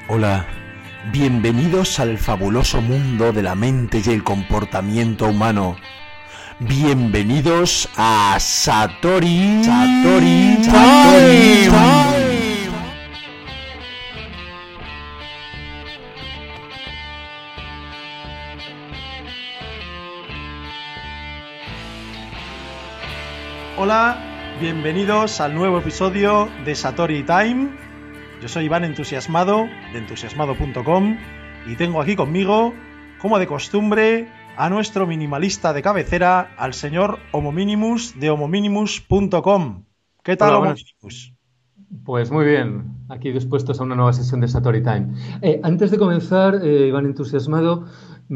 Hola, bienvenidos al fabuloso mundo de la mente y el comportamiento humano. Bienvenidos a Satori Time. Hola, bienvenidos al nuevo episodio de Satori Time. Yo soy Iván Entusiasmado, de entusiasmado.com, y tengo aquí conmigo, como de costumbre, a nuestro minimalista de cabecera, al señor Homominimus de homominimus.com. ¿Qué tal, Hola, Homominimus? pues muy bien, aquí dispuestos a una nueva sesión de Satori Time. Antes de comenzar, Iván Entusiasmado,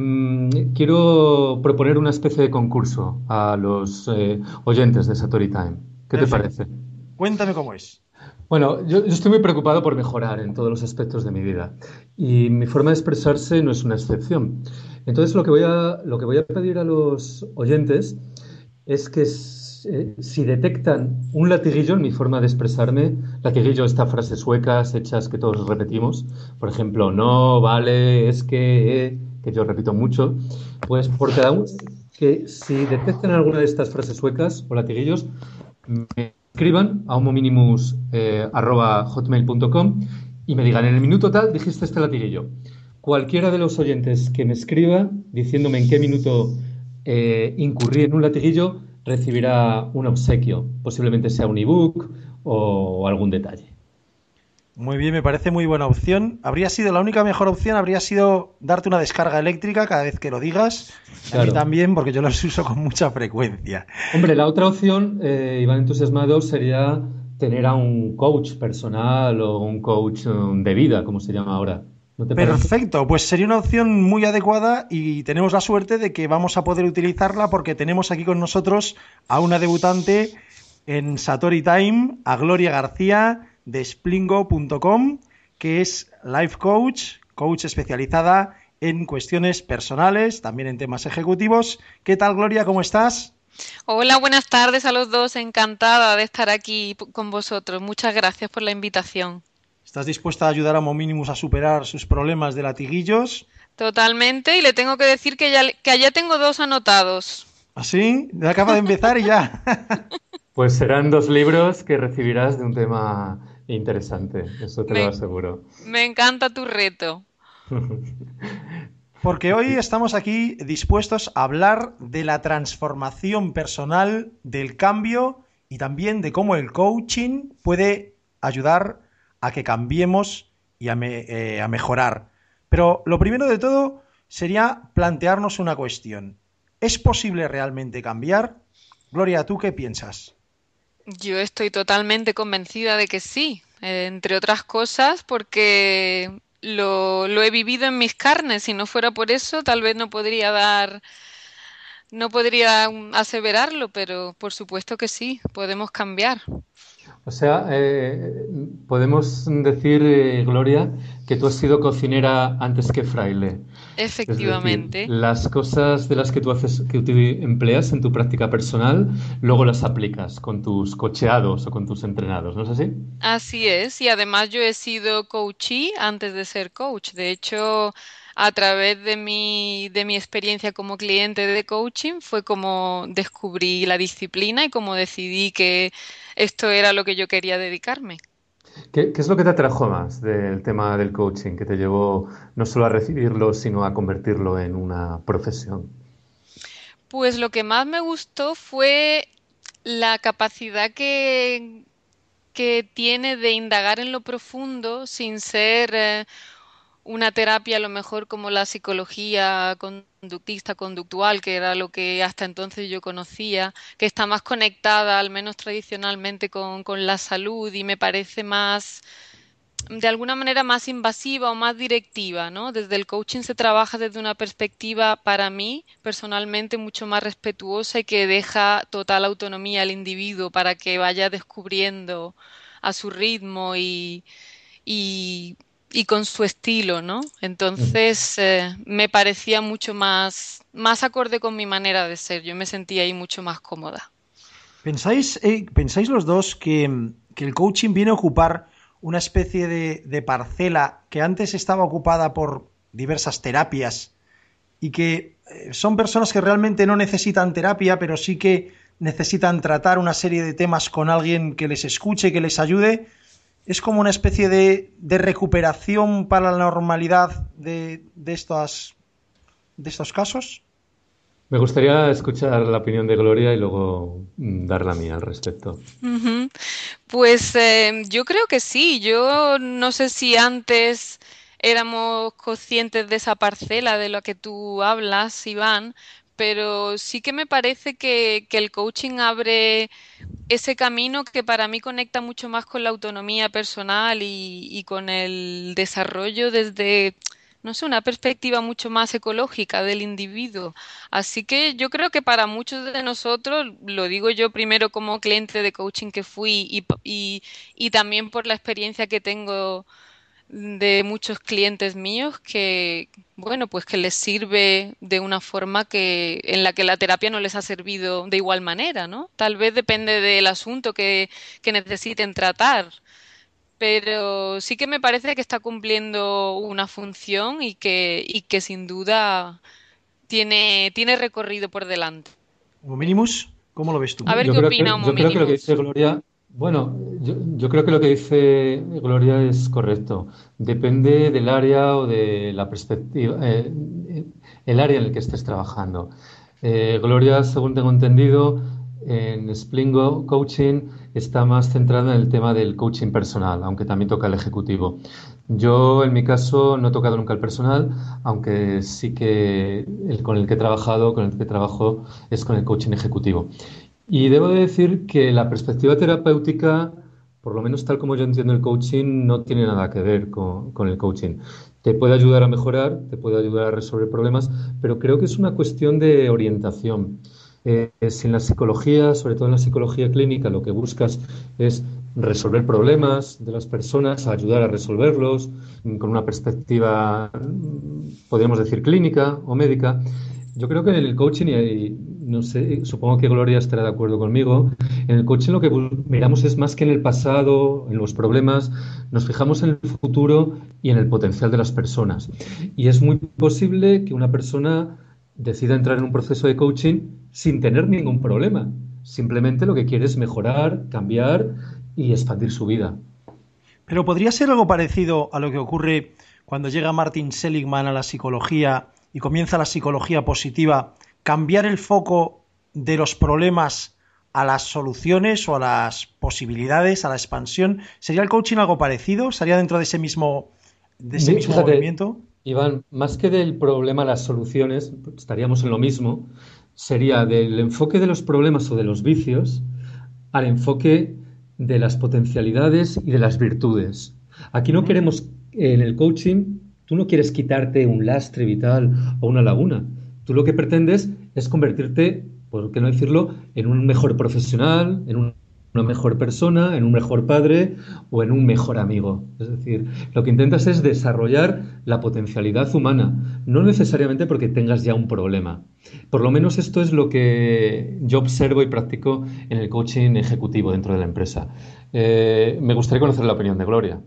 quiero proponer una especie de concurso a los oyentes de Satori Time. ¿Qué te Perfecto. parece? Cuéntame cómo es. Bueno, yo estoy muy preocupado por mejorar en todos los aspectos de mi vida y mi forma de expresarse no es una excepción. Entonces, lo que voy a pedir a los oyentes es que si detectan un latiguillo en mi forma de expresarme, latiguillo, estas frases suecas hechas que todos repetimos, por ejemplo, no, vale, es que yo repito mucho, pues por cada uno, que si detectan alguna de estas frases suecas o latiguillos, me escriban a homominimus@hotmail.com y me digan, en el minuto tal dijiste este latiguillo. Cualquiera de los oyentes que me escriba diciéndome en qué minuto incurrí en un latiguillo recibirá un obsequio. Posiblemente sea un ebook o algún detalle. Muy bien, me parece muy buena opción. Habría sido la única mejor opción, habría sido darte una descarga eléctrica cada vez que lo digas. Y a mí Claro. también, porque yo los uso con mucha frecuencia. Hombre, la otra opción, Iván Entusiasmado, sería tener a un coach personal o un coach de vida, como se llama ahora. ¿No te parece? Perfecto, pues sería una opción muy adecuada y tenemos la suerte de que vamos a poder utilizarla porque tenemos aquí con nosotros a una debutante en Satori Time, a Gloria García de Splingo.com, que es life coach, coach especializada en cuestiones personales, también en temas ejecutivos. ¿Qué tal, Gloria? ¿Cómo estás? Hola, buenas tardes a los dos. Encantada de estar aquí con vosotros. Muchas gracias por la invitación. ¿Estás dispuesta a ayudar a Mominimus a superar sus problemas de latiguillos? Totalmente. Y le tengo que decir que ya tengo dos anotados. ¿Así? Acaba de empezar y ya. Pues serán 2 libros que recibirás de un tema interesante, eso te lo Me, aseguro. me encanta tu reto. Porque hoy estamos aquí dispuestos a hablar de la transformación personal, del cambio y también de cómo el coaching puede ayudar a que cambiemos y a mejorar. Pero lo primero de todo sería plantearnos una cuestión. ¿Es posible realmente cambiar? Gloria, ¿tú qué piensas? Yo estoy totalmente convencida de que sí, entre otras cosas porque lo he vivido en mis carnes. Si no fuera por eso, tal vez no podría aseverarlo, pero por supuesto que sí, podemos cambiar. O sea, podemos decir, Gloria, que tú has sido cocinera antes que fraile. Es decir, Efectivamente. las cosas de las que tú haces, que tú empleas en tu práctica personal, luego las aplicas con tus cocheados o con tus entrenados, ¿no es así? Así es, y además yo he sido coachee antes de ser coach. De hecho, a través de mi experiencia como cliente de coaching fue como descubrí la disciplina y como decidí que esto era lo que yo quería dedicarme. ¿Qué es lo que te atrajo más del tema del coaching, que te llevó no solo a recibirlo, sino a convertirlo en una profesión? Pues lo que más me gustó fue la capacidad que tiene de indagar en lo profundo sin ser una terapia a lo mejor como la psicología conductista, conductual, que era lo que hasta entonces yo conocía, que está más conectada, al menos tradicionalmente, con la salud y me parece más, de alguna manera, más invasiva o más directiva, ¿no? Desde el coaching se trabaja desde una perspectiva, para mí, personalmente, mucho más respetuosa y que deja total autonomía al individuo para que vaya descubriendo a su ritmo y, y con su estilo, ¿no? Entonces, me parecía mucho más acorde con mi manera de ser. Yo me sentía ahí mucho más cómoda. ¿Pensáis los dos que el coaching viene a ocupar una especie de parcela que antes estaba ocupada por diversas terapias y que son personas que realmente no necesitan terapia, pero sí que necesitan tratar una serie de temas con alguien que les escuche, que les ayude. Es como una especie de recuperación para la normalidad de estos casos. Me gustaría escuchar la opinión de Gloria y luego dar la mía al respecto. Ujú. Pues yo creo que sí. Yo no sé si antes éramos conscientes de esa parcela de la que tú hablas, Iván, pero sí que me parece que el coaching abre ese camino que para mí conecta mucho más con la autonomía personal y con el desarrollo desde, no sé, una perspectiva mucho más ecológica del individuo. Así que yo creo que para muchos de nosotros, lo digo yo primero como cliente de coaching que fui y también por la experiencia que tengo de muchos clientes míos que, bueno, pues que les sirve de una forma que, en la que la terapia no les ha servido de igual manera, ¿no? Tal vez depende del asunto que necesiten tratar, pero sí que me parece que está cumpliendo una función y que sin duda tiene recorrido por delante. Homo Minimus, ¿cómo lo ves tú? A ver Yo qué creo opina que, Homo yo creo que lo que dice Minimus. Gloria, bueno, yo creo que lo que dice Gloria es correcto. Depende del área o de la perspectiva, el área en el que estés trabajando. Gloria, según tengo entendido, en Splingo Coaching está más centrada en el tema del coaching personal, aunque también toca el ejecutivo. Yo, en mi caso, no he tocado nunca el personal, aunque sí que con el que he trabajado, con el que trabajo, es con el coaching ejecutivo. Y debo de decir que la perspectiva terapéutica, por lo menos tal como yo entiendo el coaching, no tiene nada que ver con el coaching. Te puede ayudar a mejorar, te puede ayudar a resolver problemas, pero creo que es una cuestión de orientación. Si en la psicología, sobre todo en la psicología clínica, lo que buscas es resolver problemas de las personas, ayudar a resolverlos, con una perspectiva, podríamos decir, clínica o médica, yo creo que en el coaching, y no sé, supongo que Gloria estará de acuerdo conmigo, en el coaching lo que miramos es más que en el pasado, en los problemas, nos fijamos en el futuro y en el potencial de las personas. Y es muy posible que una persona decida entrar en un proceso de coaching sin tener ningún problema. Simplemente lo que quiere es mejorar, cambiar y expandir su vida. Pero podría ser algo parecido a lo que ocurre cuando llega Martin Seligman a la psicología y comienza la psicología positiva, cambiar el foco de los problemas a las soluciones o a las posibilidades, a la expansión. ¿Sería el coaching algo parecido? ¿Estaría dentro de ese mismo Fíjate, movimiento? Iván, más que del problema a las soluciones, estaríamos en lo mismo, sería del enfoque de los problemas o de los vicios al enfoque de las potencialidades y de las virtudes. Aquí no Ujú. queremos, en el coaching, tú no quieres quitarte un lastre vital o una laguna. Tú lo que pretendes es convertirte, por qué no decirlo, en un mejor profesional, en una mejor persona, en un mejor padre o en un mejor amigo. Es decir, lo que intentas es desarrollar la potencialidad humana, no necesariamente porque tengas ya un problema. Por lo menos esto es lo que yo observo y practico en el coaching ejecutivo dentro de la empresa. Me gustaría conocer la opinión de Gloria.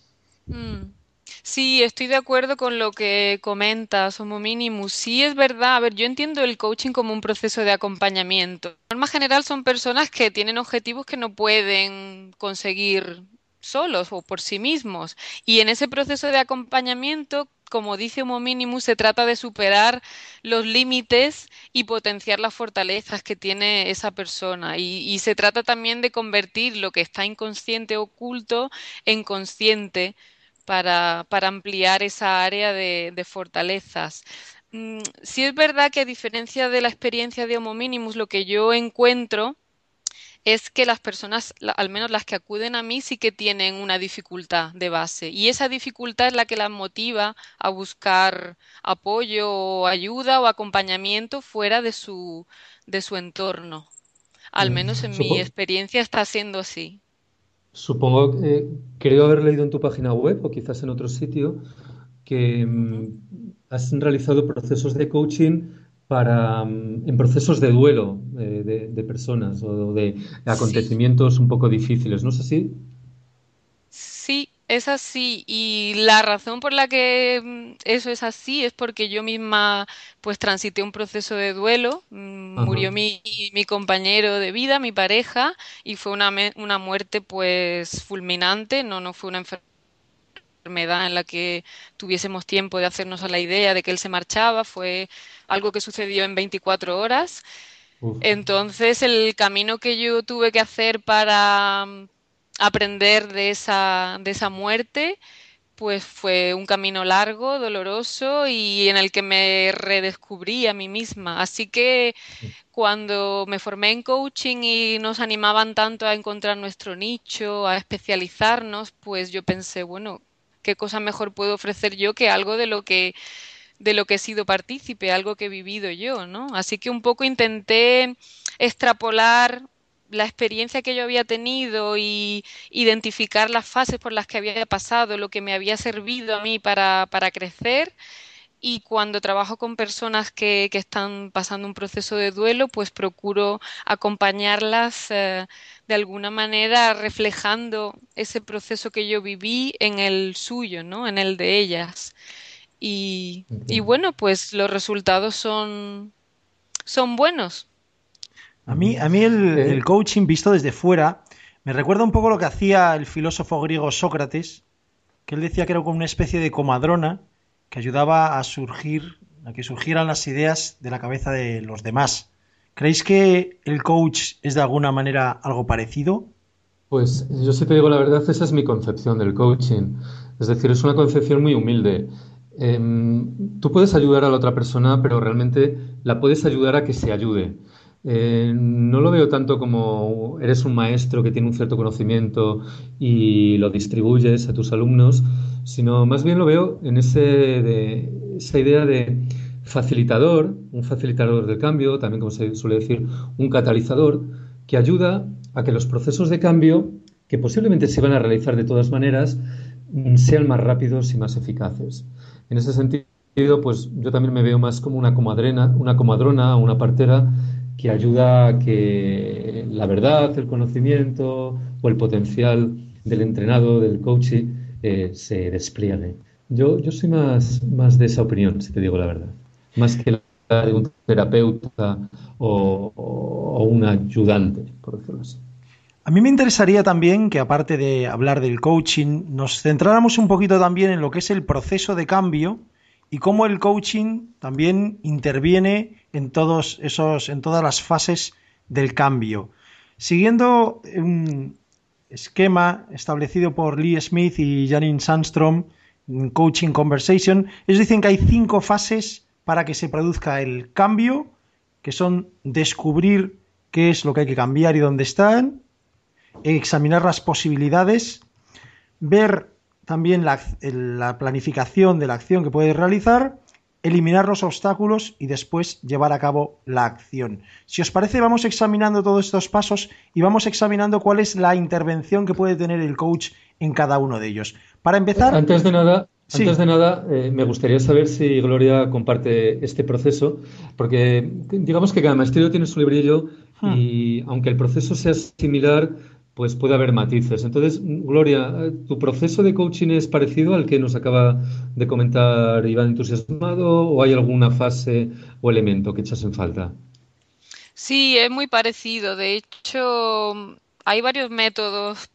Mm. Sí, estoy de acuerdo con lo que comentas, Homo Minimus. Sí, es verdad. A ver, yo entiendo el coaching como un proceso de acompañamiento. De forma general son personas que tienen objetivos que no pueden conseguir solos o por sí mismos. Y en ese proceso de acompañamiento, como dice Homo Minimus, se trata de superar los límites y potenciar las fortalezas que tiene esa persona. Y se trata también de convertir lo que está inconsciente oculto en consciente para ampliar esa área de fortalezas. Sí es verdad que a diferencia de la experiencia de Homo Minimus, lo que yo encuentro es que las personas, al menos las que acuden a mí, sí que tienen una dificultad de base. Y esa dificultad es la que las motiva a buscar apoyo o ayuda o acompañamiento fuera de su entorno. Al menos en mi Supo- experiencia está siendo así. Supongo que creo haber leído en tu página web o quizás en otro sitio que Ujú. has realizado procesos de coaching para en procesos de duelo de personas o de Sí. acontecimientos un poco difíciles. ¿No es así? Sí, Es así, y la razón por la que eso es así es porque yo misma pues transité un proceso de duelo. Ajá. Murió mi compañero de vida, mi pareja, y fue una muerte pues fulminante, no fue una enfermedad en la que tuviésemos tiempo de hacernos a la idea de que él se marchaba, fue algo que sucedió en 24 horas. Uf. Entonces, el camino que yo tuve que hacer para aprender de esa muerte, pues fue un camino largo, doloroso y en el que me redescubrí a mí misma. Así que cuando me formé en coaching y nos animaban tanto a encontrar nuestro nicho, a especializarnos, pues yo pensé, bueno, ¿qué cosa mejor puedo ofrecer yo que algo de lo que he sido partícipe, algo que he vivido yo, ¿no? Así que un poco intenté extrapolar la experiencia que yo había tenido y identificar las fases por las que había pasado, lo que me había servido a mí para crecer. Y cuando trabajo con personas que están pasando un proceso de duelo, pues procuro acompañarlas de alguna manera reflejando ese proceso que yo viví en el suyo, ¿no? En el de ellas. Y Entiendo. bueno, pues los resultados son buenos. Ujú. A mí el Eh, coaching visto desde fuera me recuerda un poco lo que hacía el filósofo griego Sócrates, que él decía que era como una especie de comadrona que ayudaba a surgir, a que surgieran las ideas de la cabeza de los demás. ¿Creéis que el coach es de alguna manera algo parecido? Pues yo sí te digo la verdad, esa es mi concepción del coaching. Es decir, es una concepción muy humilde. Tú puedes ayudar a la otra persona, pero realmente la puedes ayudar a que se ayude. No lo veo tanto como eres un maestro que tiene un cierto conocimiento y lo distribuyes a tus alumnos, sino más bien lo veo en esa idea de facilitador, un facilitador del cambio, también como se suele decir, un catalizador que ayuda a que los procesos de cambio, que posiblemente se van a realizar de todas maneras, sean más rápidos y más eficaces. En ese sentido, pues yo también me veo más como una comadrona, una partera que ayuda a que la verdad, el conocimiento o el potencial del entrenado, del coach, se despliegue. Yo soy más de esa opinión, si te digo la verdad, más que la de un terapeuta o un ayudante, por decirlo así. A mí me interesaría también que, aparte de hablar del coaching, nos centráramos un poquito también en lo que es el proceso de cambio y cómo el coaching también interviene en en todas las fases del cambio. Siguiendo un esquema establecido por Lee Smith y Janine Sandstrom en Coaching Conversation, ellos dicen que hay 5 fases para que se produzca el cambio, que son descubrir qué es lo que hay que cambiar y dónde están, examinar las posibilidades, ver también la planificación de la acción que puedes realizar, eliminar los obstáculos y después llevar a cabo la acción. Si os parece, vamos examinando todos estos pasos y vamos examinando cuál es la intervención que puede tener el coach en cada uno de ellos. Para empezar, Antes sí. de nada, me gustaría saber si Gloria comparte este proceso, porque digamos que cada maestrillo tiene su librillo Hmm. y aunque el proceso sea similar, pues puede haber matices. Entonces, Gloria, ¿tu proceso de coaching es parecido al que nos acaba de comentar Iván Entusiasmado o hay alguna fase o elemento que echas en falta? Sí, es muy parecido. De hecho, hay varios métodos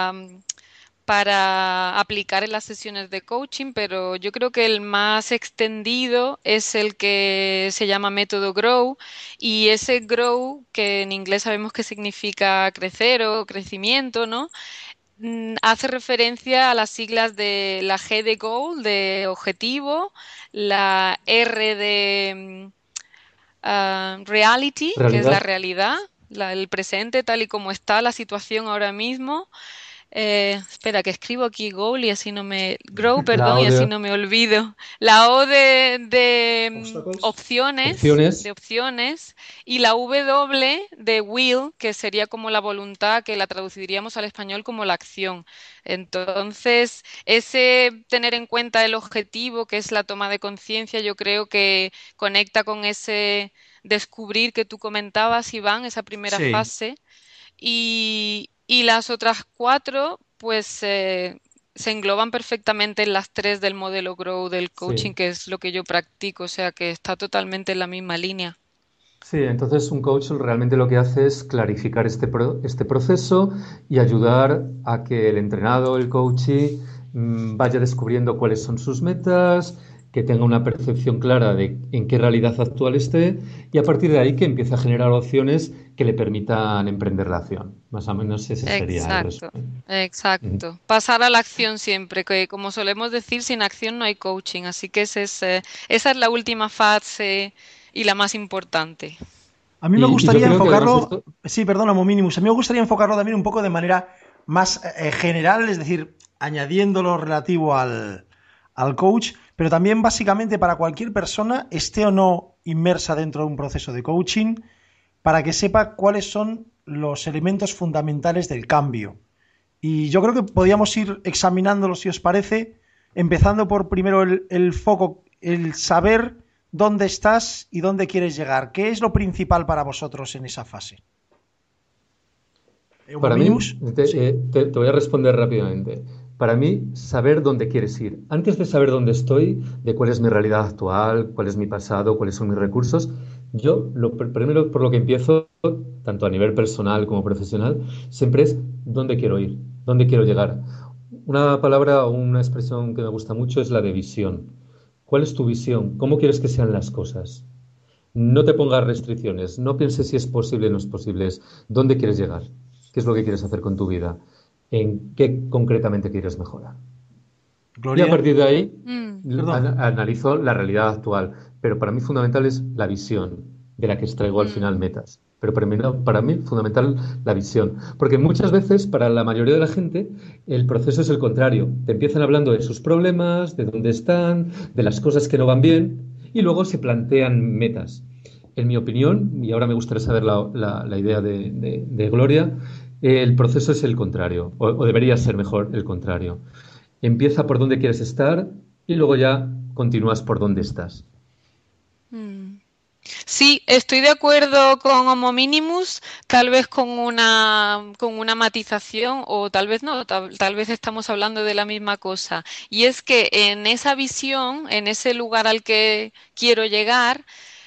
para aplicar en las sesiones de coaching, pero yo creo que el más extendido es el que se llama método Grow y ese Grow, que en inglés sabemos que significa crecer o crecimiento, ¿no? Hace referencia a las siglas de la G de Goal, de objetivo, la R de reality, que es la ¿Realidad? realidad, el presente tal y como está la situación ahora mismo. Espera, que escribo aquí goal y así no me... Grow, La perdón, y O así de no me olvido. La O Obstacles. opciones. de opciones, y la W de will, que sería como la voluntad, que la traduciríamos al español como la acción. Entonces, ese tener en cuenta el objetivo, que es la toma de conciencia, yo creo que conecta con ese descubrir que tú comentabas, Iván, esa primera Sí. fase y las otras cuatro, pues se engloban perfectamente en las tres del modelo Grow del coaching, Sí. que es lo que yo practico, o sea que está totalmente en la misma línea. Sí, entonces un coach realmente lo que hace es clarificar este proceso y ayudar a que el entrenado, el coachee, vaya descubriendo cuáles son sus metas, que tenga una percepción clara de en qué realidad actual esté y a partir de ahí que empiece a generar opciones que le permitan emprender la acción. Más o menos ese sería el Exacto, resumen. Ujú. exacto. Pasar a la acción siempre, que como solemos decir, sin acción no hay coaching, así que esa es la última fase y la más importante. A mí me Y yo gustaría creo que además enfocarlo, esto, sí, perdona, Mominimus, a mí me gustaría enfocarlo también un poco de manera más general, es decir, añadiendo lo relativo al coach, pero también básicamente para cualquier persona, esté o no inmersa dentro de un proceso de coaching, para que sepa cuáles son los elementos fundamentales del cambio. Y yo creo que podríamos ir examinándolo, si os parece, empezando por primero el foco, el saber dónde estás y dónde quieres llegar. ¿Qué es lo principal para vosotros en esa fase? ¿Homo para mí, minimus? Sí. te voy a responder rápidamente. Para mí, saber dónde quieres ir. Antes de saber dónde estoy, de cuál es mi realidad actual, cuál es mi pasado, cuáles son mis recursos, yo primero por lo que empiezo, tanto a nivel personal como profesional, siempre es dónde quiero ir, dónde quiero llegar. Una palabra o una expresión que me gusta mucho es la de visión. ¿Cuál es tu visión? ¿Cómo quieres que sean las cosas? No te pongas restricciones, no pienses si es posible o no es posible, es dónde quieres llegar, qué es lo que quieres hacer con tu vida, en qué concretamente quieres mejorar. Y a Gloria, partir de ahí Mm, perdón. analizo la realidad actual, pero para mí fundamental es la visión de la que extraigo al final mm, metas. Pero para mí fundamental la visión, porque muchas veces para la mayoría de la gente el proceso es el contrario. Te empiezan hablando de sus problemas, de dónde están, de las cosas que no van bien y luego se plantean metas. En mi opinión, y ahora me gustaría saber la idea de Gloria, el proceso es el contrario, o debería ser mejor el contrario. Empieza por dónde quieres estar y luego ya continúas por dónde estás. mm. Sí, estoy de acuerdo con Homo Minimus, tal vez con una matización o tal vez no, tal vez estamos hablando de la misma cosa. Y es que en esa visión, en ese lugar al que quiero llegar,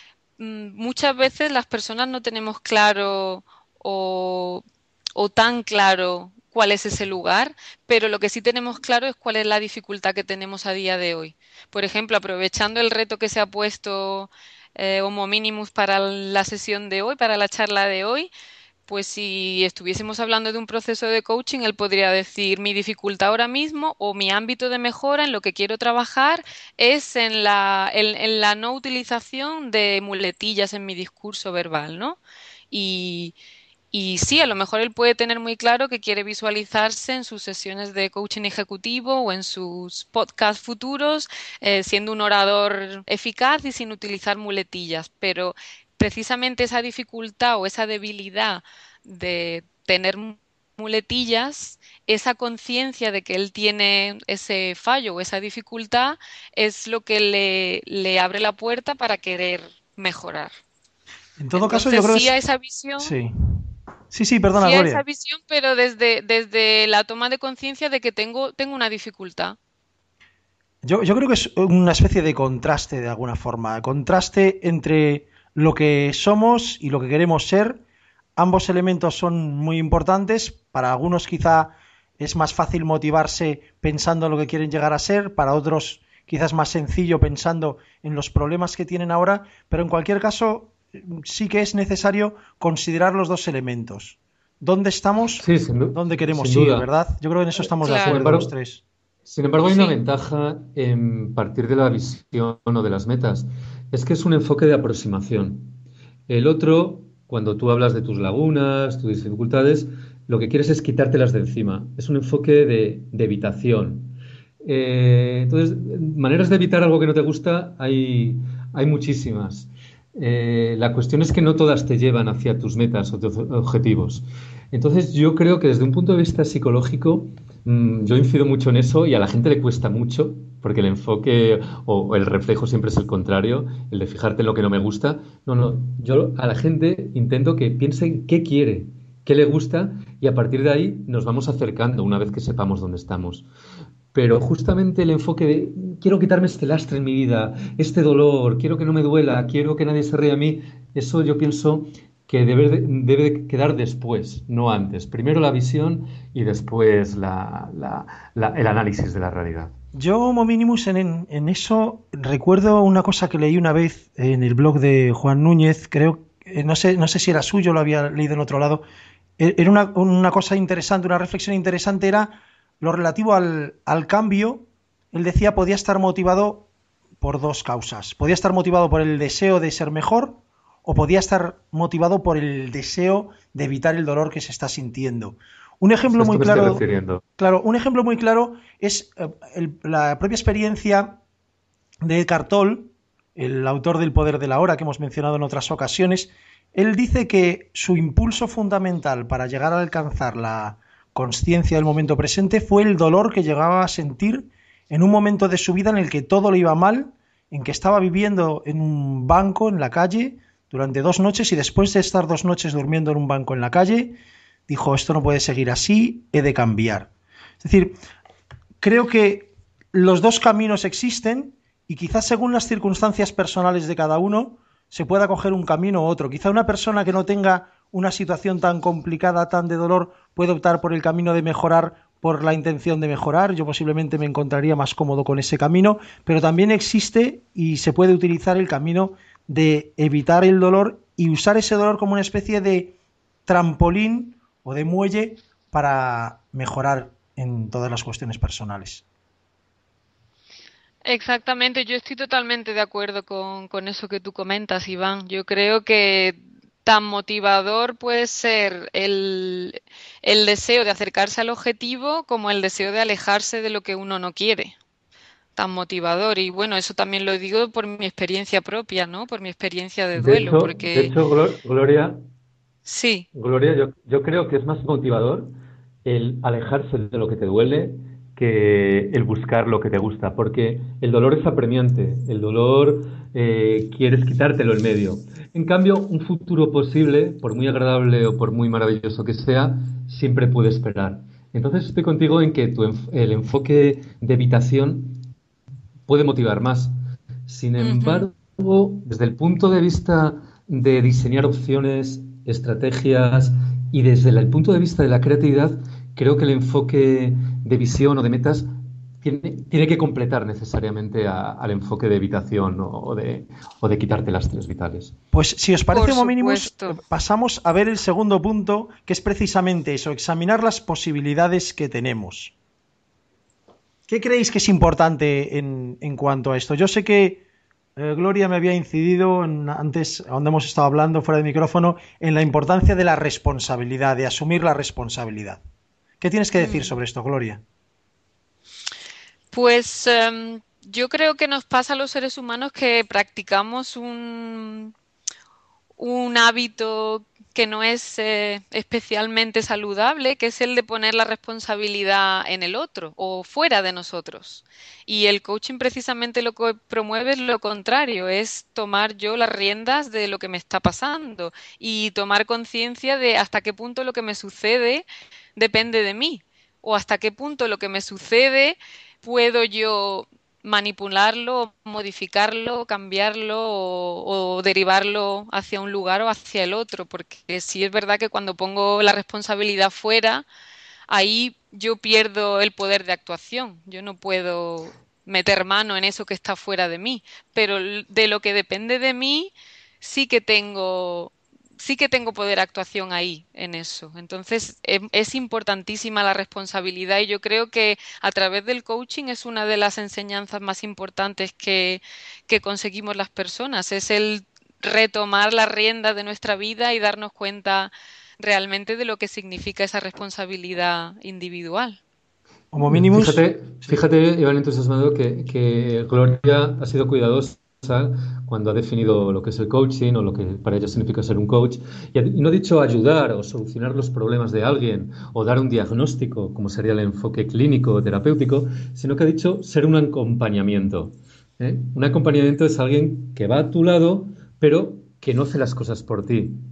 muchas veces las personas no tenemos claro o, o tan claro cuál es ese lugar, pero lo que sí tenemos claro es cuál es la dificultad que tenemos a día de hoy. Por ejemplo, aprovechando el reto que se ha puesto Homo Minimus para la sesión de hoy, para la charla de hoy, pues si estuviésemos hablando de un proceso de coaching, él podría decir mi dificultad ahora mismo o mi ámbito de mejora en lo que quiero trabajar es en la no utilización de muletillas en mi discurso verbal, ¿no? Y, y sí, a lo mejor él puede tener muy claro que quiere visualizarse en sus sesiones de coaching ejecutivo o en sus podcasts futuros, siendo un orador eficaz y sin utilizar muletillas, pero precisamente esa dificultad o esa debilidad de tener muletillas, esa conciencia de que él tiene ese fallo o esa dificultad es lo que le abre la puerta para querer mejorar. En todo caso, yo Entonces, creo que sí a es... esa visión, Sí. Sí, sí, perdona, sí a esa Gloria. visión, pero desde la toma de conciencia de que tengo una dificultad. Yo creo que es una especie de contraste, de alguna forma. Contraste entre lo que somos y lo que queremos ser. Ambos elementos son muy importantes. Para algunos quizá es más fácil motivarse pensando en lo que quieren llegar a ser. Para otros quizás más sencillo pensando en los problemas que tienen ahora. Pero en cualquier caso sí que es necesario considerar los dos elementos. ¿Dónde estamos? Sí, ¿Dónde sin queremos ir? duda. ¿Verdad? Yo creo que en eso estamos de Sin Claro, acuerdo los embargo, tres. sin embargo, hay una sí. ventaja en partir de la visión o de las metas. Es que es un enfoque de aproximación. El otro, cuando tú hablas de tus lagunas, tus dificultades, lo que quieres es quitártelas de encima. Es un enfoque de evitación. Entonces, maneras de evitar algo que no te gusta hay muchísimas. La cuestión es que no todas te llevan hacia tus metas o tus objetivos. Entonces, yo creo que desde un punto de vista psicológico, yo incido mucho en eso y a la gente le cuesta mucho, porque el enfoque o el reflejo siempre es el contrario, el de fijarte en lo que no me gusta. No, no, yo a la gente intento que piensen qué quiere, qué le gusta y a partir de ahí nos vamos acercando una vez que sepamos dónde estamos. pero justamente el enfoque de quiero quitarme este lastre en mi vida, este dolor, quiero que no me duela, quiero que nadie se ría de mí, eso yo pienso que debe quedar después, no antes. Primero la visión y después el análisis de la realidad. Yo, Homo Minimus, en eso recuerdo una cosa que leí una vez en el blog de Juan Núñez, creo, no sé si era suyo, lo había leído en otro lado. Era una cosa interesante, una reflexión interesante, era lo relativo al cambio. Él decía podía estar motivado por dos causas. Podía estar motivado por el deseo de ser mejor o podía estar motivado por el deseo de evitar el dolor que se está sintiendo. Un ejemplo muy claro, un ejemplo muy claro es la propia experiencia de Eckhart Tolle, el autor del Poder de la Hora que hemos mencionado en otras ocasiones. Él dice que su impulso fundamental para llegar a alcanzar la consciencia del momento presente fue el dolor que llegaba a sentir en un momento de su vida en el que todo le iba mal, en que estaba viviendo en un banco en la calle durante 2 noches y después de estar 2 noches durmiendo en un banco en la calle, dijo, esto no puede seguir así, he de cambiar. Es decir, creo que los dos caminos existen y quizás según las circunstancias personales de cada uno se pueda coger un camino u otro. Quizá una persona que no tenga una situación tan complicada, tan de dolor, puede optar por el camino de mejorar por la intención de mejorar. Yo posiblemente me encontraría más cómodo con ese camino, pero también existe y se puede utilizar el camino de evitar el dolor y usar ese dolor como una especie de trampolín o de muelle para mejorar en todas las cuestiones personales. Exactamente, yo estoy totalmente de acuerdo con eso que tú comentas, Iván. Yo creo que tan motivador puede ser el deseo de acercarse al objetivo como el deseo de alejarse de lo que uno no quiere. Tan motivador. Y bueno, eso también lo digo por mi experiencia propia, ¿no? Por mi experiencia de duelo, porque Gloria, sí. Gloria, yo creo que es más motivador el alejarse de lo que te duele que el buscar lo que te gusta, porque el dolor es apremiante, el dolor quieres quitártelo en medio. En cambio, un futuro posible, por muy agradable o por muy maravilloso que sea, siempre puede esperar. Entonces estoy contigo en que el enfoque de evitación puede motivar más. Sin embargo, desde el punto de vista de diseñar opciones, estrategias y desde el punto de vista de la creatividad, creo que el enfoque de visión o de metas tiene que completar necesariamente al enfoque de evitación o de quitarte lastres vitales. Pues si os parece, Homo Minimus, pasamos a ver el segundo punto, que es precisamente eso, examinar las posibilidades que tenemos. ¿Qué creéis que es importante en cuanto a esto? Yo sé que Gloria me había incidido antes, donde hemos estado hablando fuera de micrófono, en la importancia de la responsabilidad, de asumir la responsabilidad. ¿Qué tienes que decir sobre esto, Gloria? Pues yo creo que nos pasa a los seres humanos que practicamos un hábito que no es especialmente saludable, que es el de poner la responsabilidad en el otro o fuera de nosotros. Y el coaching precisamente lo que promueve es lo contrario, es tomar yo las riendas de lo que me está pasando y tomar conciencia de hasta qué punto lo que me sucede depende de mí o hasta qué punto lo que me sucede puedo yo manipularlo, modificarlo, cambiarlo o derivarlo hacia un lugar o hacia el otro, porque sí es verdad que cuando pongo la responsabilidad fuera, ahí yo pierdo el poder de actuación, yo no puedo meter mano en eso que está fuera de mí, pero de lo que depende de mí sí que tengo poder de actuación ahí en eso. Entonces es importantísima la responsabilidad y yo creo que a través del coaching es una de las enseñanzas más importantes que conseguimos las personas, es el retomar las riendas de nuestra vida y darnos cuenta realmente de lo que significa esa responsabilidad individual. Como mínimo. Fíjate, Iván, entusiasmado, que Gloria ha sido cuidadosa cuando ha definido lo que es el coaching o lo que para ella significa ser un coach y no ha dicho ayudar o solucionar los problemas de alguien o dar un diagnóstico, como sería el enfoque clínico o terapéutico, sino que ha dicho ser un acompañamiento. Un acompañamiento es alguien que va a tu lado pero que no hace las cosas por ti.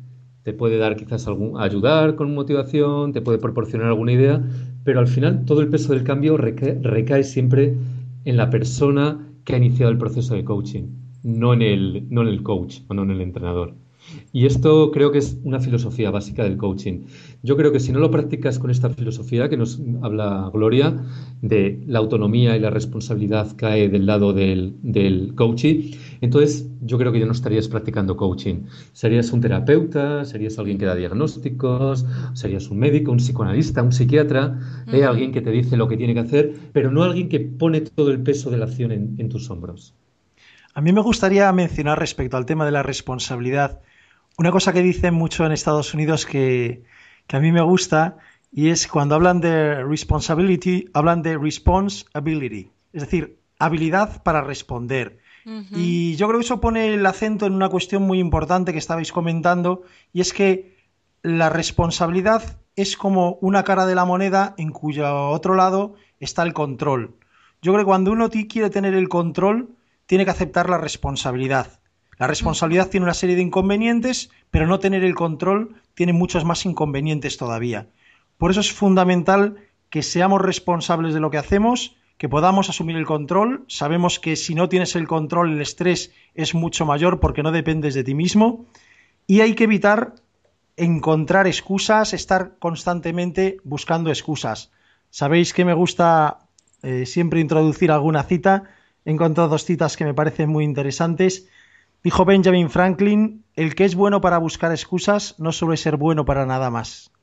te puede dar quizás ayudar con motivación, te puede proporcionar alguna idea, pero al final todo el peso del cambio recae siempre en la persona que ha iniciado el proceso de coaching, no en el coach o no en el entrenador. Y esto creo que es una filosofía básica del coaching. Yo creo que si no lo practicas con esta filosofía que nos habla Gloria, de la autonomía y la responsabilidad cae del lado del coaching, entonces yo creo que ya no estarías practicando coaching. Serías un terapeuta, serías alguien que da diagnósticos, serías un médico, un psicoanalista, un psiquiatra, alguien que te dice lo que tiene que hacer, pero no alguien que pone todo el peso de la acción en tus hombros. A mí me gustaría mencionar respecto al tema de la responsabilidad una cosa que dicen mucho en Estados Unidos que a mí me gusta, y es cuando hablan de responsibility, hablan de responsibility, es decir, habilidad para responder. Y yo creo que eso pone el acento en una cuestión muy importante que estabais comentando, y es que la responsabilidad es como una cara de la moneda en cuyo otro lado está el control. Yo creo que cuando uno quiere tener el control, tiene que aceptar la responsabilidad. La responsabilidad tiene una serie de inconvenientes, pero no tener el control tiene muchos más inconvenientes todavía. Por eso es fundamental que seamos responsables de lo que hacemos, que podamos asumir el control. Sabemos que si no tienes el control, el estrés es mucho mayor porque no dependes de ti mismo. Y hay que evitar encontrar excusas, estar constantemente buscando excusas. Sabéis que me gusta siempre introducir alguna cita. He encontrado 2 citas que me parecen muy interesantes. Dijo Benjamin Franklin: el que es bueno para buscar excusas no suele ser bueno para nada más.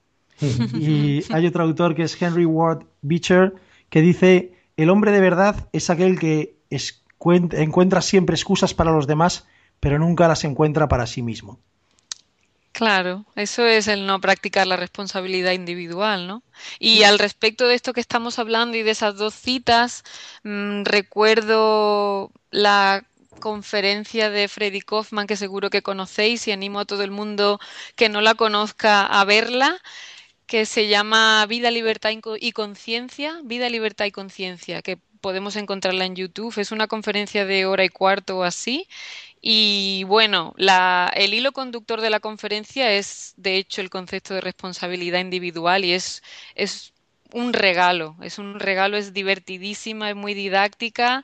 Y hay otro autor que es Henry Ward Beecher que dice: el hombre de verdad es aquel que encuentra siempre excusas para los demás, pero nunca las encuentra para sí mismo. Claro, eso es el no practicar la responsabilidad individual, ¿no? Y al respecto de esto que estamos hablando y de esas 2 citas, recuerdo la conferencia de Freddy Kaufman, que seguro que conocéis, y animo a todo el mundo que no la conozca a verla, que se llama Vida, Libertad y Conciencia, Vida, Libertad y Conciencia, que podemos encontrarla en YouTube. Es una conferencia de 1 hora y cuarto o así. Y bueno, el hilo conductor de la conferencia es, de hecho, el concepto de responsabilidad individual y es es un regalo, es divertidísima, es muy didáctica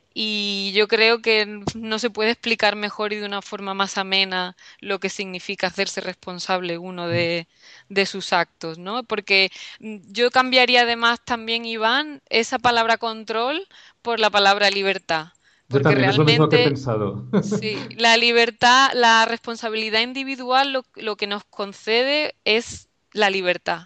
y yo creo que no se puede explicar mejor y de una forma más amena lo que significa hacerse responsable uno de sus actos, ¿no? Porque yo cambiaría además también, Iván, esa palabra control por la palabra libertad. Yo Porque también, es lo mismo que he realmente, pensado. sí, la libertad, la responsabilidad individual lo que nos concede es la libertad.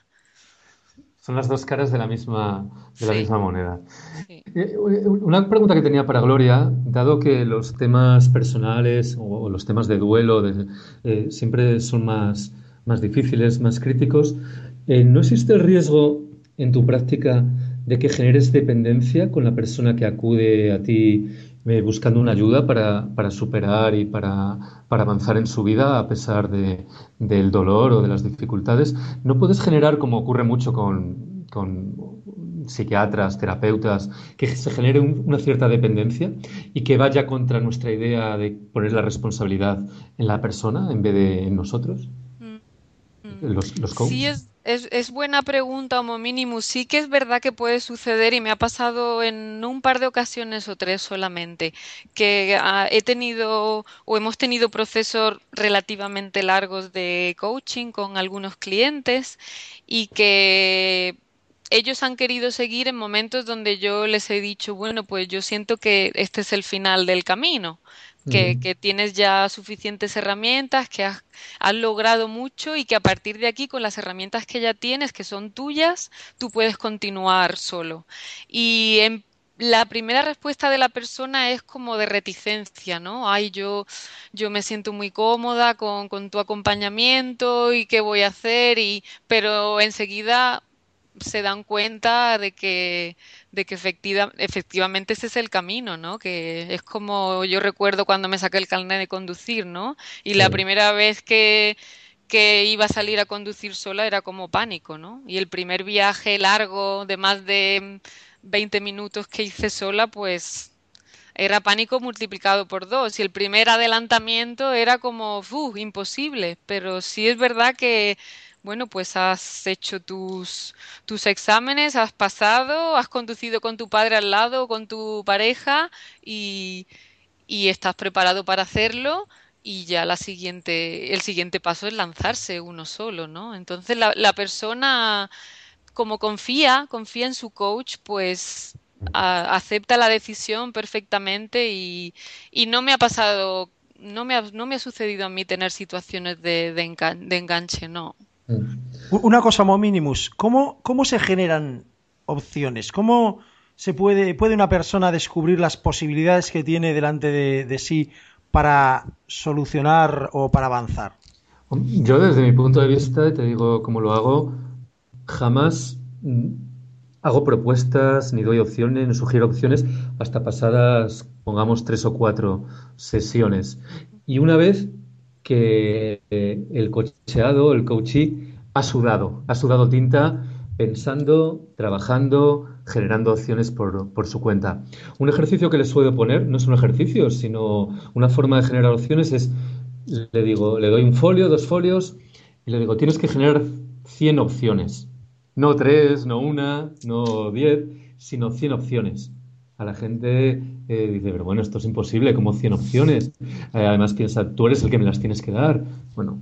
Son las 2 caras de la Sí, misma moneda. sí. Una pregunta que tenía para Gloria, dado que los temas personales o los temas de duelo siempre son más difíciles, más críticos, ¿no existe el riesgo en tu práctica de que generes dependencia con la persona que acude a ti buscando una ayuda para superar y para avanzar en su vida a pesar del dolor o de las dificultades? ¿No puedes generar, como ocurre mucho con psiquiatras, terapeutas, que se genere una cierta dependencia y que vaya contra nuestra idea de poner la responsabilidad en la persona en vez de en nosotros, Mm, mm. los Sí, coaches? es buena pregunta, Homo mínimo. Sí que es verdad que puede suceder y me ha pasado en un par de ocasiones o 3 solamente, que he tenido o hemos tenido procesos relativamente largos de coaching con algunos clientes y que ellos han querido seguir en momentos donde yo les he dicho, bueno, pues yo siento que este es el final del camino, Ujú. que tienes ya suficientes herramientas, que has logrado mucho y que a partir de aquí, con las herramientas que ya tienes, que son tuyas, tú puedes continuar solo. Y la primera respuesta de la persona es como de reticencia, ¿no? Ay, yo me siento muy cómoda con tu acompañamiento y qué voy a hacer, pero enseguida se dan cuenta de que efectivamente ese es el camino, ¿no? Que es como yo recuerdo cuando me saqué el carnet de conducir, ¿no? Y la Claro. primera vez que iba a salir a conducir sola era como pánico, ¿no? Y el primer viaje largo de más de 20 minutos que hice sola, pues era pánico multiplicado por dos y el primer adelantamiento era como, imposible, pero sí es verdad que, bueno, pues has hecho tus exámenes, has pasado, has conducido con tu padre al lado, con tu pareja y, y estás preparado para hacerlo. Y ya el siguiente paso es lanzarse uno solo, ¿no? Entonces la persona como confía en su coach, pues acepta la decisión perfectamente y no me ha pasado, no me ha sucedido a mí tener situaciones de enganche, no. Una cosa, Mominimus, ¿cómo se generan opciones? ¿Cómo puede una persona descubrir las posibilidades que tiene delante de sí para solucionar o para avanzar? Yo desde mi punto de vista, te digo cómo lo hago, jamás hago propuestas, ni doy opciones, ni sugiero opciones hasta pasadas, pongamos, 3 o 4 sesiones. Y una vez que el cocheado, el coachee, ha sudado tinta pensando, trabajando, generando opciones por su cuenta. Un ejercicio que le suelo poner, no es un ejercicio, sino una forma de generar opciones es, le digo, le doy un folio, 2 folios, y le digo, tienes que generar 100 opciones. No 3, no una, no 10, sino 100 opciones. A la gente dice, pero bueno, esto es imposible, como 100 opciones. Además piensa, tú eres el que me las tienes que dar. Bueno,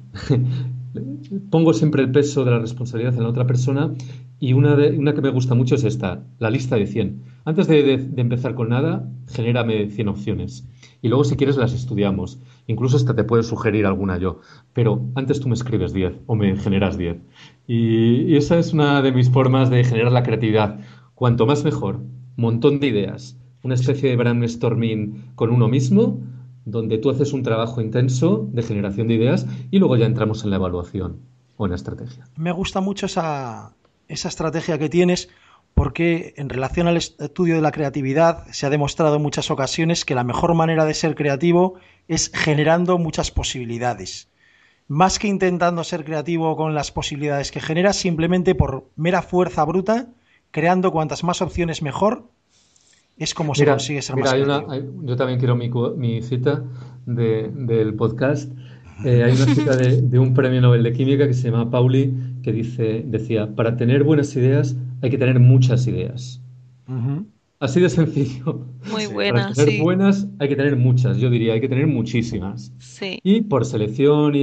pongo siempre el peso de la responsabilidad en la otra persona y una que me gusta mucho es esta, la lista de 100. Antes de empezar con nada, genérame 100 opciones. Y luego, si quieres, las estudiamos. Incluso hasta te puedo sugerir alguna yo. Pero antes tú me escribes 10 o me generas 10. Y esa es una de mis formas de generar la creatividad. Cuanto más mejor. Montón de ideas. Una especie de brainstorming con uno mismo, donde tú haces un trabajo intenso de generación de ideas y luego ya entramos en la evaluación o en la estrategia. Me gusta mucho esa estrategia que tienes porque en relación al estudio de la creatividad se ha demostrado en muchas ocasiones que la mejor manera de ser creativo es generando muchas posibilidades. Más que intentando ser creativo con las posibilidades que generas, simplemente por mera fuerza bruta, creando cuantas más opciones mejor, es como se consigue ser más creativo. Yo también quiero mi cita del podcast. Hay una cita de un premio Nobel de Química que se llama Pauli, que decía, para tener buenas ideas hay que tener muchas ideas. Uh-huh. Así de sencillo. Muy Sí. Para buena, tener sí, buenas hay que tener muchas, yo diría, hay que tener muchísimas. sí. Y por selección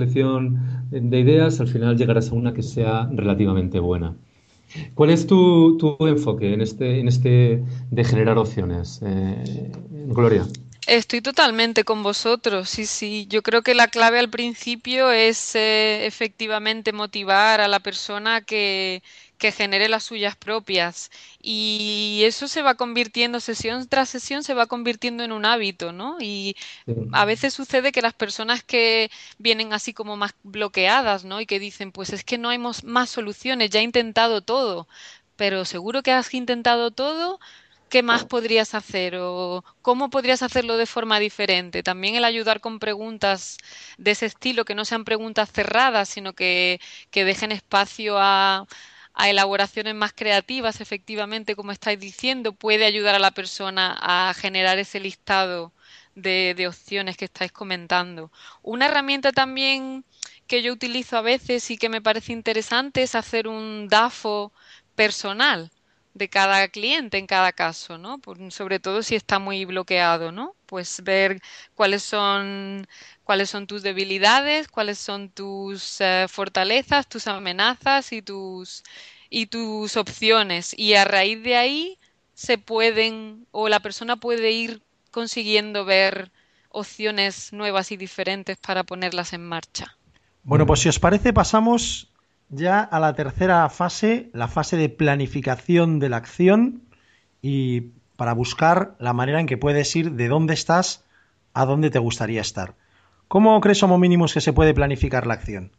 de ideas, al final llegarás a una que sea relativamente buena. ¿Cuál es tu enfoque en este de generar opciones, Gloria? Estoy totalmente con vosotros, sí, sí. Yo creo que la clave al principio es efectivamente motivar a la persona que genere las suyas propias. Y eso se va convirtiendo, sesión tras sesión, se va convirtiendo en un hábito, ¿no? Y Sí. a veces sucede que las personas que vienen así como más bloqueadas, ¿no? Y que dicen, pues es que no hay más soluciones, ya he intentado todo. Pero seguro que has intentado todo. ¿Qué más podrías hacer o cómo podrías hacerlo de forma diferente? También el ayudar con preguntas de ese estilo, que no sean preguntas cerradas, sino que dejen espacio a elaboraciones más creativas, efectivamente, como estáis diciendo, puede ayudar a la persona a generar ese listado de opciones que estáis comentando. Una herramienta también que yo utilizo a veces y que me parece interesante es hacer un DAFO personal de cada cliente en cada caso, ¿no? Sobre todo si está muy bloqueado, ¿no? Pues ver cuáles son, cuáles son tus debilidades, cuáles son tus fortalezas, tus amenazas y tus opciones. Y a raíz de ahí se pueden, o la persona puede ir consiguiendo ver opciones nuevas y diferentes para ponerlas en marcha. Bueno, pues si os parece, pasamos ya a la tercera fase, la fase de planificación de la acción y para buscar la manera en que puedes ir de dónde estás a dónde te gustaría estar. ¿Cómo crees, Homo Mínimos, que se puede planificar la acción?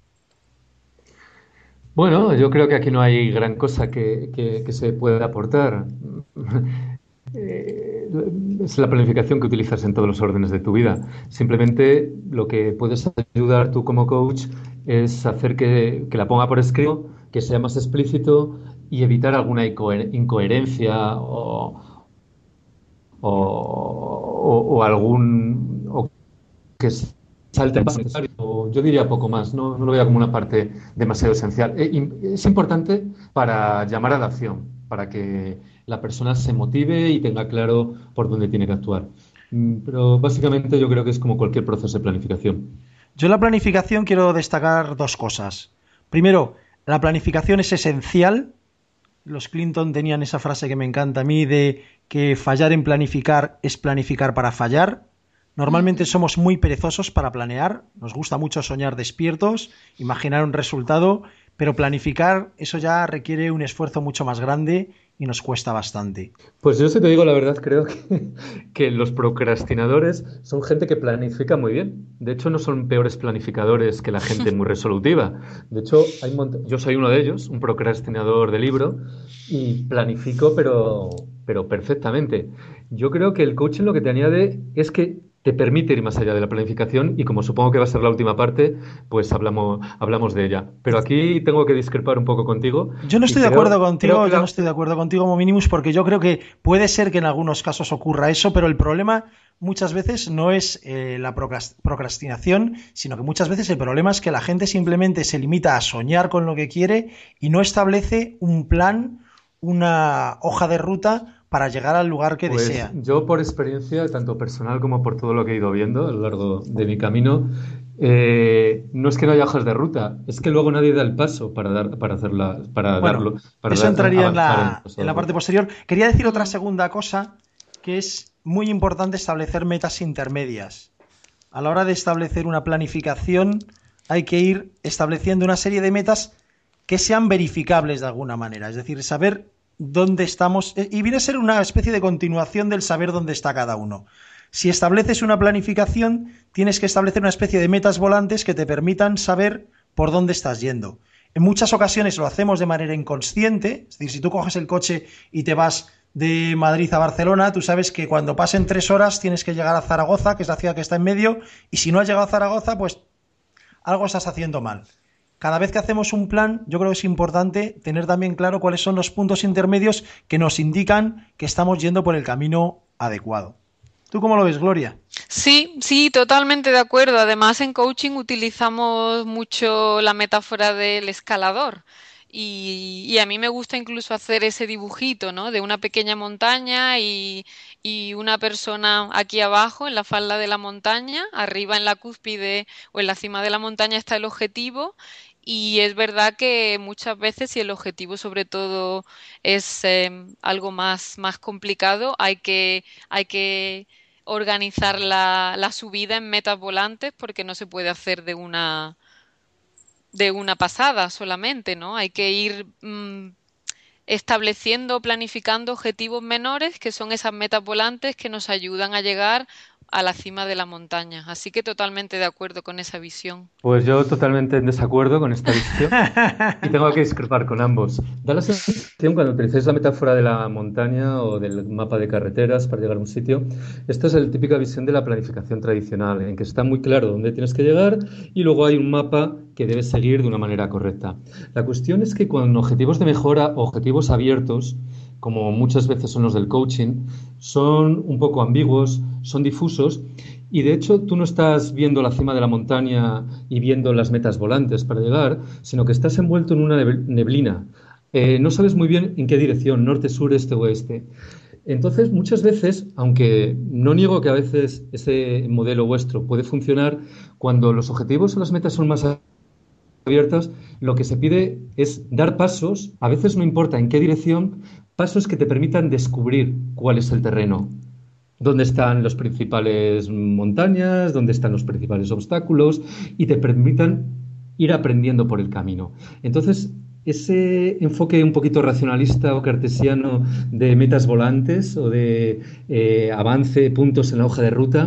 Bueno, yo creo que aquí no hay gran cosa que se pueda aportar. Eh, es la planificación que utilizas en todos los órdenes de tu vida. Simplemente lo que puedes ayudar tú como coach es hacer que la ponga por escrito, que sea más explícito y evitar alguna incoherencia o o algún... o que salte más. Yo diría poco más, no lo veo como una parte demasiado esencial. Es importante para llamar a la acción, para que la persona se motive y tenga claro por dónde tiene que actuar. Pero básicamente yo creo que es como cualquier proceso de planificación. Yo en la planificación quiero destacar dos cosas. Primero, la planificación es esencial. Los Clinton tenían esa frase que me encanta a mí de que fallar en planificar es planificar para fallar. Normalmente somos muy perezosos para planear, nos gusta mucho soñar despiertos, imaginar un resultado, pero planificar eso ya requiere un esfuerzo mucho más grande y nos cuesta bastante. Pues yo, si te digo la verdad, creo que los procrastinadores son gente que planifica muy bien. De hecho, no son peores planificadores que la gente muy resolutiva. De hecho, yo soy uno de ellos, un procrastinador de libro, y planifico, pero perfectamente. Yo creo que el coaching lo que te añade es que te permite ir más allá de la planificación y como supongo que va a ser la última parte, pues hablamos de ella. Pero aquí tengo que discrepar un poco contigo. Yo no estoy de acuerdo contigo, yo no estoy de acuerdo contigo, Mominimus, porque yo creo que puede ser que en algunos casos ocurra eso, pero el problema muchas veces no es la procrastinación, sino que muchas veces el problema es que la gente simplemente se limita a soñar con lo que quiere y no establece un plan, una hoja de ruta para llegar al lugar que desea. Yo, por experiencia, tanto personal como por todo lo que he ido viendo a lo largo de mi camino, no es que no haya hojas de ruta, es que luego nadie da el paso para darlo. Eso entraría en la parte posterior. Quería decir otra segunda cosa, que es muy importante establecer metas intermedias. A la hora de establecer una planificación, hay que ir estableciendo una serie de metas que sean verificables de alguna manera, es decir, saber dónde estamos, y viene a ser una especie de continuación del saber dónde está cada uno. Si estableces una planificación, tienes que establecer una especie de metas volantes que te permitan saber por dónde estás yendo. En muchas ocasiones lo hacemos de manera inconsciente, es decir, si tú coges el coche y te vas de Madrid a Barcelona, tú sabes que cuando pasen 3 horas tienes que llegar a Zaragoza, que es la ciudad que está en medio, y si no has llegado a Zaragoza, pues algo estás haciendo mal. Cada vez que hacemos un plan, yo creo que es importante tener también claro cuáles son los puntos intermedios que nos indican que estamos yendo por el camino adecuado. ¿Tú cómo lo ves, Gloria? Sí, totalmente de acuerdo. Además, en coaching utilizamos mucho la metáfora del escalador. Y a mí me gusta incluso hacer ese dibujito, ¿no? De una pequeña montaña y una persona aquí abajo en la falda de la montaña, arriba en la cúspide o en la cima de la montaña está el objetivo. Y es verdad que muchas veces, si el objetivo sobre todo es algo más complicado, hay que organizar la subida en metas volantes porque no se puede hacer de una pasada solamente, ¿no? Hay que ir estableciendo, planificando objetivos menores que son esas metas volantes que nos ayudan a llegar a la cima de la montaña. Así que totalmente de acuerdo con esa visión. Pues yo totalmente en desacuerdo con esta visión y tengo que discrepar con ambos. Da la sensación cuando utilizáis la metáfora de la montaña o del mapa de carreteras para llegar a un sitio, esta es la típica visión de la planificación tradicional, en que está muy claro dónde tienes que llegar y luego hay un mapa que debes seguir de una manera correcta. La cuestión es que con objetivos de mejora o objetivos abiertos, como muchas veces son los del coaching, son un poco ambiguos, son difusos y de hecho tú no estás viendo la cima de la montaña y viendo las metas volantes para llegar, sino que estás envuelto en una neblina. No sabes muy bien en qué dirección, norte, sur, este, oeste. Entonces, muchas veces, aunque no niego que a veces ese modelo vuestro puede funcionar, cuando los objetivos o las metas son más abiertas, lo que se pide es dar pasos, a veces no importa en qué dirección, pasos que te permitan descubrir cuál es el terreno, dónde están las principales montañas, dónde están los principales obstáculos y te permitan ir aprendiendo por el camino. Entonces, ese enfoque un poquito racionalista o cartesiano de metas volantes o de avance, puntos en la hoja de ruta,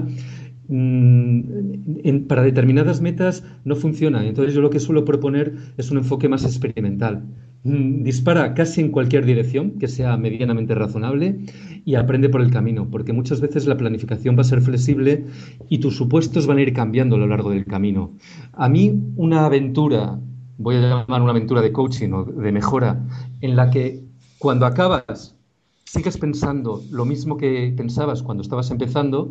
para determinadas metas no funciona. Entonces yo lo que suelo proponer es un enfoque más experimental. Dispara casi en cualquier dirección que sea medianamente razonable y aprende por el camino, porque muchas veces la planificación va a ser flexible y tus supuestos van a ir cambiando a lo largo del camino. A mí una aventura, voy a llamar una aventura de coaching o de mejora, en la que cuando acabas sigues pensando lo mismo que pensabas cuando estabas empezando,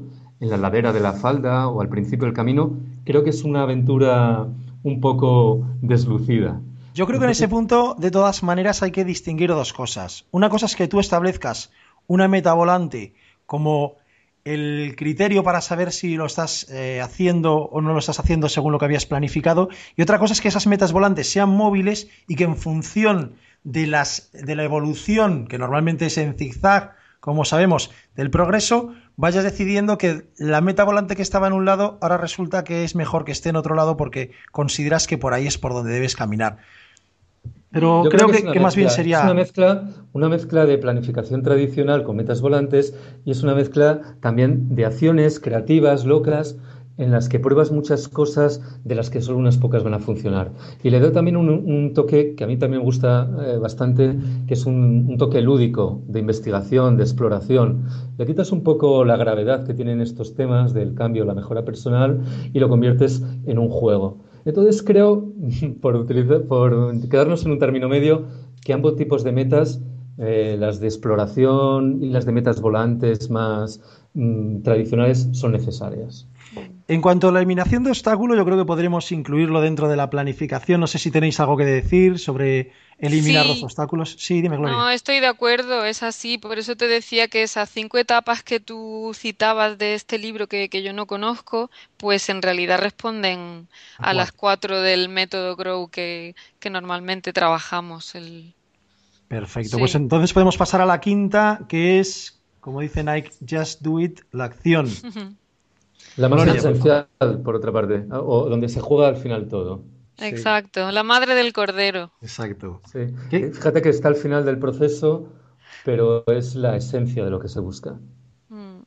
en la ladera de la falda o al principio del camino, creo que es una aventura un poco deslucida. Yo creo que en ese punto, de todas maneras, hay que distinguir dos cosas. Una cosa es que tú establezcas una meta volante como el criterio para saber si lo estás haciendo o no lo estás haciendo según lo que habías planificado. Y otra cosa es que esas metas volantes sean móviles y que en función de la evolución, que normalmente es en zigzag, como sabemos, del progreso, vayas decidiendo que la meta volante que estaba en un lado ahora resulta que es mejor que esté en otro lado porque consideras que por ahí es por donde debes caminar. Pero Yo creo que es que más bien sería... Es una mezcla de planificación tradicional con metas volantes y es una mezcla también de acciones creativas, locas, en las que pruebas muchas cosas de las que solo unas pocas van a funcionar. Y le doy también un toque que a mí también me gusta bastante, que es un toque lúdico, de investigación, de exploración. Le quitas un poco la gravedad que tienen estos temas del cambio, la mejora personal y lo conviertes en un juego. Entonces creo, por quedarnos en un término medio, que ambos tipos de metas, las de exploración y las de metas volantes más tradicionales, son necesarias. En cuanto a la eliminación de obstáculos, yo creo que podremos incluirlo dentro de la planificación. No sé si tenéis algo que decir sobre eliminar los Sí, obstáculos. Sí, dime, Gloria. no, estoy de acuerdo, es así. Por eso te decía que esas 5 etapas que tú citabas de este libro que yo no conozco, pues en realidad responden A a las cuatro. 4 del método Grow que normalmente trabajamos. Perfecto. Pues Sí. entonces podemos pasar a la quinta, que es, como dice Nike, Just Do It, la acción. La más Gloria, por favor. esencial, por otra parte, o donde se juega al final todo. Sí, Exacto, la madre del cordero. exacto. Sí. ¿Qué? Fíjate que está al final del proceso, pero es la esencia de lo que se busca. Mm.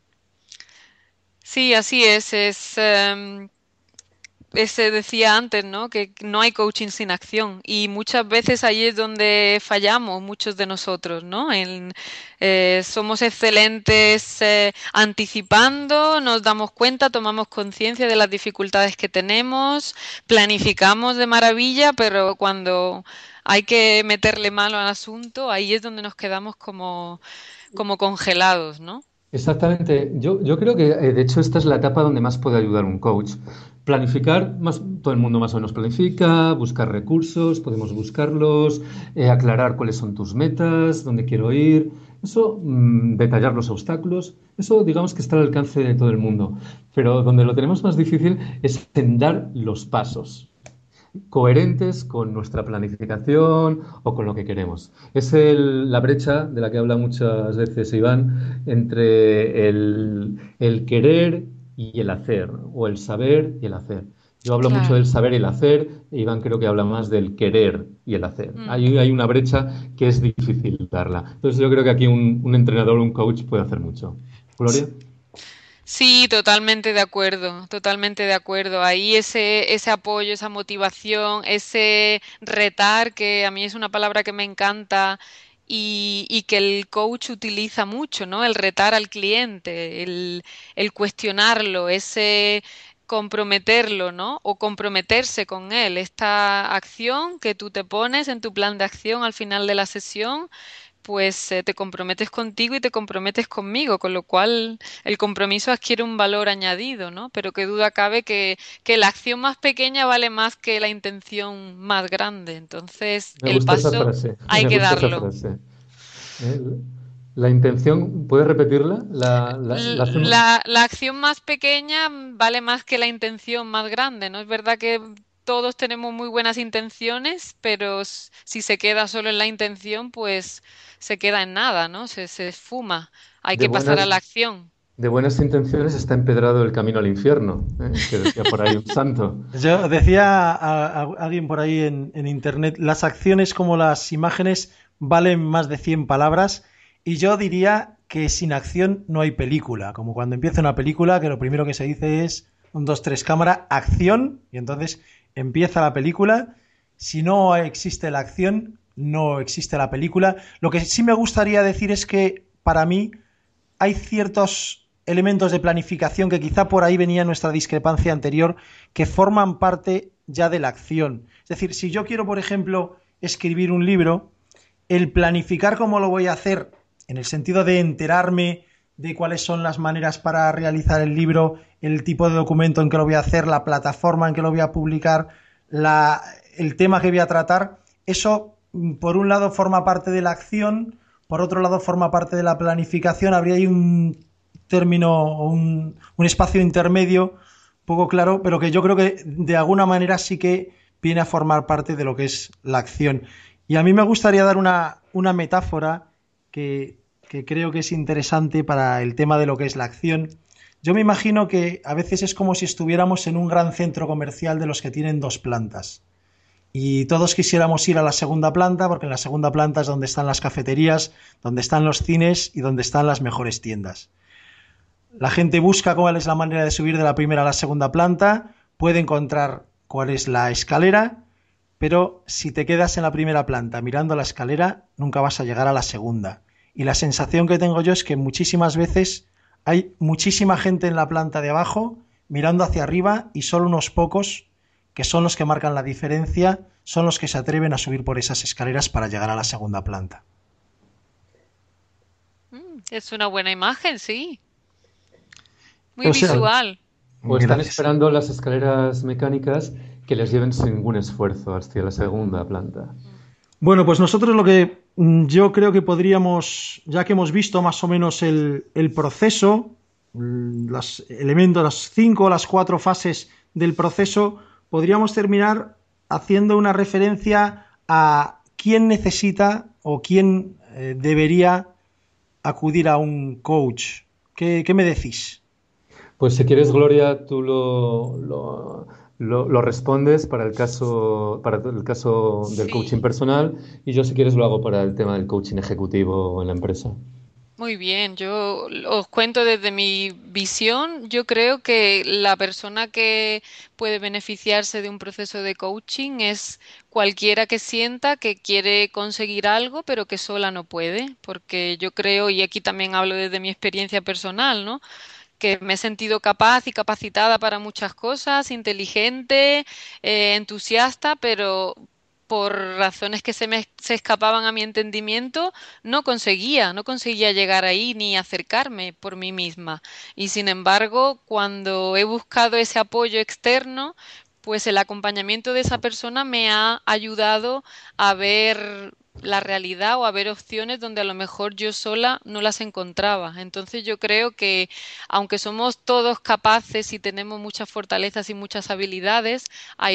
Sí, así es, ese decía antes, ¿no? Que no hay coaching sin acción y muchas veces ahí es donde fallamos muchos de nosotros, ¿no? Somos excelentes anticipando, nos damos cuenta, tomamos conciencia de las dificultades que tenemos, planificamos de maravilla, pero cuando hay que meterle mano al asunto, ahí es donde nos quedamos como congelados, ¿no? Exactamente. Yo creo que, de hecho, esta es la etapa donde más puede ayudar un coach. Planificar, todo el mundo más o menos planifica, buscar recursos, podemos buscarlos, aclarar cuáles son tus metas, dónde quiero ir, eso, detallar los obstáculos, eso digamos que está al alcance de todo el mundo. Pero donde lo tenemos más difícil es en dar los pasos coherentes con nuestra planificación o con lo que queremos. Es la brecha de la que habla muchas veces Iván entre el querer y el hacer, o el saber y el hacer. Yo hablo mucho del Claro. saber y el hacer, e Iván creo que habla más del querer y el hacer. Mm. Hay una brecha que es difícil darla. Entonces yo creo que aquí un entrenador, un coach puede hacer mucho. Gloria. Sí, totalmente de acuerdo, totalmente de acuerdo. Ahí ese apoyo, esa motivación, ese retar, que a mí es una palabra que me encanta y que el coach utiliza mucho, ¿no? El retar al cliente, el cuestionarlo, ese comprometerlo, ¿no? O comprometerse con él. Esta acción que tú te pones en tu plan de acción al final de la sesión pues te comprometes contigo y te comprometes conmigo, con lo cual el compromiso adquiere un valor añadido, ¿no? Pero qué duda cabe que la acción más pequeña vale más que la intención más grande. Entonces, Me el gusta esa paso frase, hay me que gusta esa darlo. frase. ¿Eh? La intención, ¿puedes repetirla? La hacemos. La acción más pequeña vale más que la intención más grande, ¿no? Es verdad que todos tenemos muy buenas intenciones, pero si se queda solo en la intención, pues se queda en nada, ¿no? Se esfuma. Hay De que pasar a buenas, la acción. de buenas intenciones está empedrado el camino al infierno, ¿eh? Que decía por ahí un santo. Yo decía a alguien por ahí en internet, las acciones como las imágenes valen más de 100 palabras y yo diría que sin acción no hay película, como cuando empieza una película que lo primero que se dice es un 2 3 cámara, acción y entonces empieza la película. Si no existe la acción, no existe la película. Lo que sí me gustaría decir es que para mí hay ciertos elementos de planificación que quizá por ahí venía nuestra discrepancia anterior que forman parte ya de la acción. Es decir, si yo quiero, por ejemplo, escribir un libro, el planificar cómo lo voy a hacer, en el sentido de enterarme de cuáles son las maneras para realizar el libro, el tipo de documento en que lo voy a hacer, la plataforma en que lo voy a publicar, el tema que voy a tratar. Eso, por un lado, forma parte de la acción, por otro lado, forma parte de la planificación. Habría ahí un término, un espacio intermedio poco claro, pero que yo creo que de alguna manera sí que viene a formar parte de lo que es la acción. Y a mí me gustaría dar una metáfora que creo que es interesante para el tema de lo que es la acción. Yo me imagino que a veces es como si estuviéramos en un gran centro comercial de los que tienen 2 plantas. Y todos quisiéramos ir a la segunda planta, porque en la segunda planta es donde están las cafeterías, donde están los cines y donde están las mejores tiendas. La gente busca cuál es la manera de subir de la primera a la segunda planta, puede encontrar cuál es la escalera, pero si te quedas en la primera planta mirando la escalera, nunca vas a llegar a la segunda. Y la sensación que tengo yo es que muchísimas veces hay muchísima gente en la planta de abajo mirando hacia arriba y solo unos pocos, que son los que marcan la diferencia, son los que se atreven a subir por esas escaleras para llegar a la segunda planta. Es una buena imagen, sí. Muy O sea, visual. o están Gracias. esperando las escaleras mecánicas que les lleven sin ningún esfuerzo hacia la segunda planta. Bueno, pues nosotros lo que yo creo que podríamos, ya que hemos visto más o menos el proceso, los elementos, las 5 o las 4 fases del proceso, podríamos terminar haciendo una referencia a quién necesita o quién debería acudir a un coach. ¿Qué me decís? Pues si quieres, Gloria, tú lo respondes para el caso del coaching Sí. personal y yo si quieres lo hago para el tema del coaching ejecutivo en la empresa. Muy bien, yo os cuento desde mi visión, yo creo que la persona que puede beneficiarse de un proceso de coaching es cualquiera que sienta que quiere conseguir algo, pero que sola no puede, porque yo creo, y aquí también hablo desde mi experiencia personal, ¿no? Que me he sentido capaz y capacitada para muchas cosas, inteligente, entusiasta, pero por razones que se escapaban a mi entendimiento, no conseguía llegar ahí ni acercarme por mí misma. Y sin embargo, cuando he buscado ese apoyo externo, pues el acompañamiento de esa persona me ha ayudado a ver la realidad o a ver opciones donde a lo mejor yo sola no las encontraba. Entonces yo creo que aunque somos todos capaces y tenemos muchas fortalezas y muchas habilidades,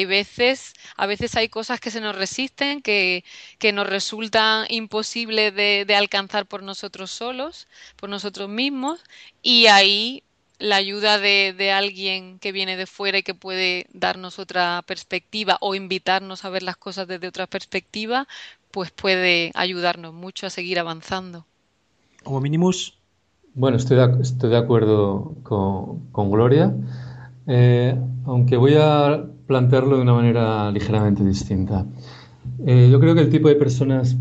a veces hay cosas que se nos resisten, que nos resultan imposibles de alcanzar por nosotros solos, por nosotros mismos, y ahí la ayuda de alguien que viene de fuera y que puede darnos otra perspectiva o invitarnos a ver las cosas desde otra perspectiva, pues puede ayudarnos mucho a seguir avanzando. Como mínimos, Bueno, estoy de acuerdo con Gloria, eh, aunque voy a plantearlo de una manera ligeramente distinta. Yo creo que el tipo de personas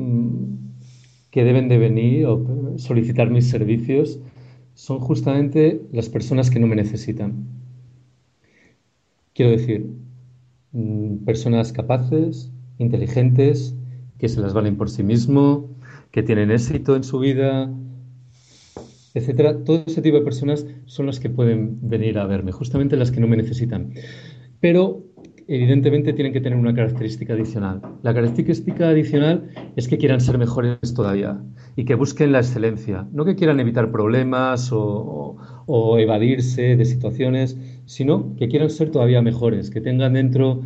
que deben de venir o solicitar mis servicios son justamente las personas que no me necesitan. Quiero decir, personas capaces, inteligentes, que se las valen por sí mismo, que tienen éxito en su vida, etcétera. Todo ese tipo de personas son las que pueden venir a verme, justamente las que no me necesitan. Pero evidentemente tienen que tener una característica adicional. La característica adicional es que quieran ser mejores todavía y que busquen la excelencia, no que quieran evitar problemas o evadirse de situaciones, sino que quieran ser todavía mejores, que tengan dentro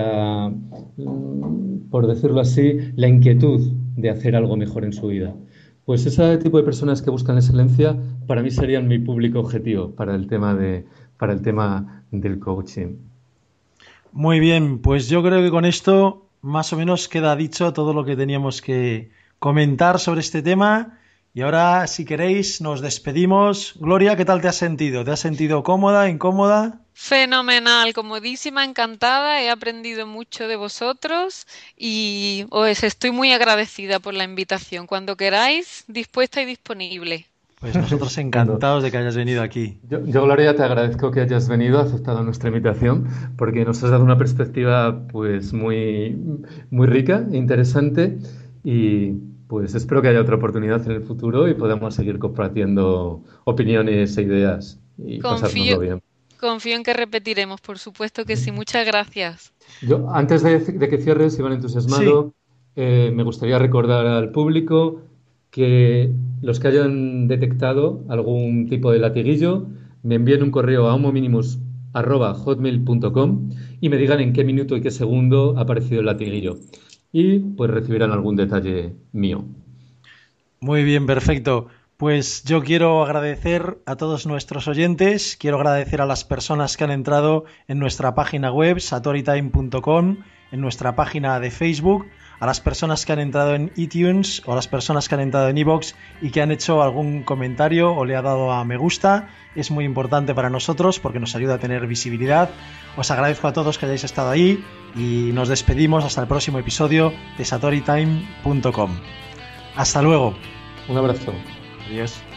por decirlo así, la inquietud de hacer algo mejor en su vida. Pues ese tipo de personas que buscan la excelencia, para mí serían mi público objetivo para el tema del coaching. muy bien, pues yo creo que con esto más o menos queda dicho todo lo que teníamos que comentar sobre este tema. Y ahora, si queréis, nos despedimos. Gloria, ¿qué tal te has sentido? ¿Te has sentido cómoda, incómoda? Fenomenal, comodísima, encantada, he aprendido mucho de vosotros y os estoy muy agradecida por la invitación. Cuando queráis, dispuesta y disponible. Pues nosotros Estupendo. encantados de que hayas venido aquí. Yo, Gloria, te agradezco que hayas venido, aceptado nuestra invitación, porque nos has dado una perspectiva pues muy, muy rica e interesante y pues espero que haya otra oportunidad en el futuro y podamos seguir compartiendo opiniones e ideas y pasárnoslo bien. Confío en que repetiremos, por supuesto que sí. Muchas gracias. Yo, antes de que cierres, Iván Entusiasmado, me gustaría recordar al público que los que hayan detectado algún tipo de latiguillo me envíen un correo a homominimus@hotmail.com y me digan en qué minuto y qué segundo ha aparecido el latiguillo. Y pues recibirán algún detalle mío. Muy bien, perfecto. Pues yo quiero agradecer a todos nuestros oyentes, quiero agradecer a las personas que han entrado en nuestra página web, satoritime.com, en nuestra página de Facebook, a las personas que han entrado en iTunes o a las personas que han entrado en iVoox y que han hecho algún comentario o le ha dado a me gusta. Es muy importante para nosotros porque nos ayuda a tener visibilidad. Os agradezco a todos que hayáis estado ahí y nos despedimos hasta el próximo episodio de satoritime.com. Hasta luego. Un abrazo. Adiós.